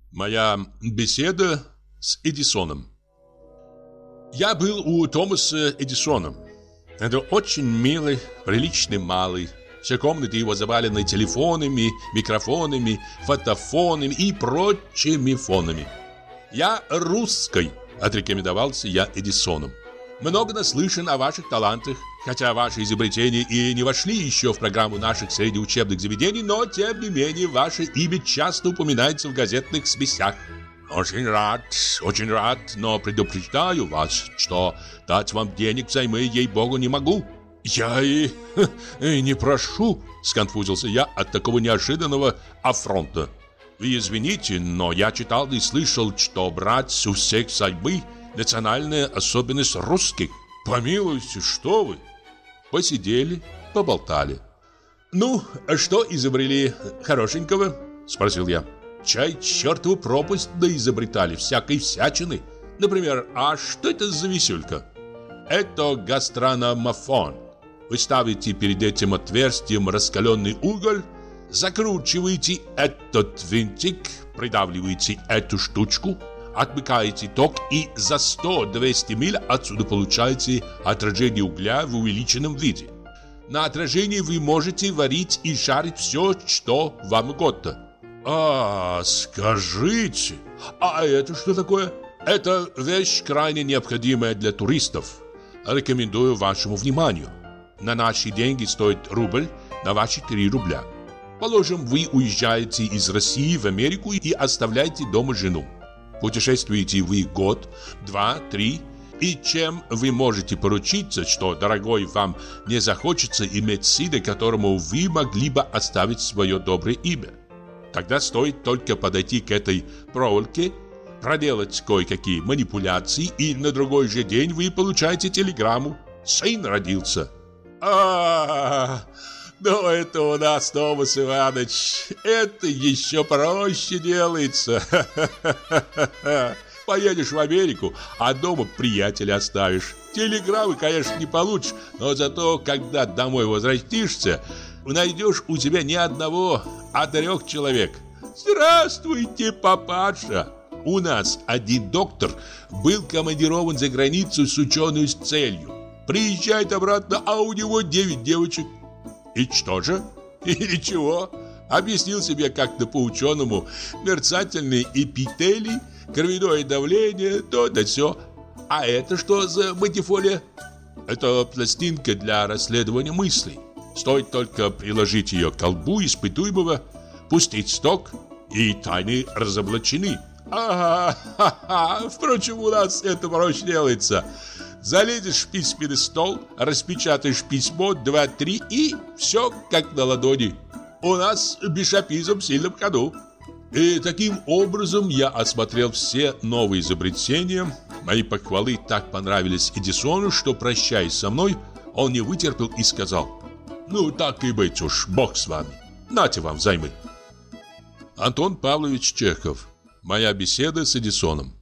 Моя беседа с Эдисоном. Я был у Томаса Эдисона. Это очень милый, приличный малый. Все комнаты его завалены телефонами, микрофонами, фотофонами и прочими фонами. «Я русской», — отрекомендовался я Эдисону. «Много наслышан о ваших талантах, хотя ваши изобретения и не вошли еще в программу наших среднеучебных заведений, но, тем не менее, ваше имя часто упоминается в газетных смесях. Очень рад, но предупреждаю вас, что дать вам денег взаймы, ей-богу, не могу». «Я и не прошу», — сконфузился я от такого неожиданного афронта. «Вы извините, но я читал и слышал, что брать у всех взаймы — национальная особенность русских». «Помилуйте, что вы!» Посидели, поболтали. «Ну, что изобрели хорошенького?» — спросил я. «Чай чертову пропасть да изобретали, всякой всячины. Например, а что это за висюлька?» «Это гастрономофон. Вы ставите перед этим отверстием раскаленный уголь, закручиваете этот винтик, придавливаете эту штучку, отмыкаете ток и за 100-200 миль отсюда получаете отражение угля в увеличенном виде. На отражении вы можете варить и жарить все, что вам угодно». Скажите, а это что такое?» «Это вещь крайне необходимая для туристов. Рекомендую вашему вниманию. На наши деньги стоит рубль, на ваши 3 рубля. Положим, вы уезжаете из России в Америку и оставляете дома жену. Путешествуете вы год, 2, 3, и чем вы можете поручиться, что, дорогой, вам не захочется иметь сына, которому вы могли бы оставить свое доброе имя? Тогда стоит только подойти к этой проволоке, проделать кое-какие манипуляции, и на другой же день вы получаете телеграмму: сын родился». Ну это у нас, Томас Иванович, это еще проще делается. Поедешь в Америку, а дома приятеля оставишь. Телеграммы, конечно, не получишь, но зато, когда домой возвратишься, найдешь у себя не одного, а 3 человек. «Здравствуйте, папаша! У нас один доктор был командирован за границу с ученой целью. Приезжает обратно, а у него 9 девочек. И что же? И ничего. Объяснил себе как-то по-ученому: мерцательные эпители, кровяное давление, то да сё. А это что за матифолия? Это пластинка для расследования мыслей. Стоит только приложить ее к колбу испытуемого, пустить сток, и тайны разоблачены. Впрочем, у нас это проще делается. Залезешь в письменный стол, распечатаешь письмо, 2-3, и все как на ладони. У нас бишопизм в сильном ходу. И таким образом я осмотрел все новые изобретения. Мои похвалы так понравились Эдисону, что, прощаясь со мной, он не вытерпел и сказал: «Ну, так и быть уж, бог с вами. Нате вам взаймы». Антон Павлович Чехов. Моя беседа с Эдисоном.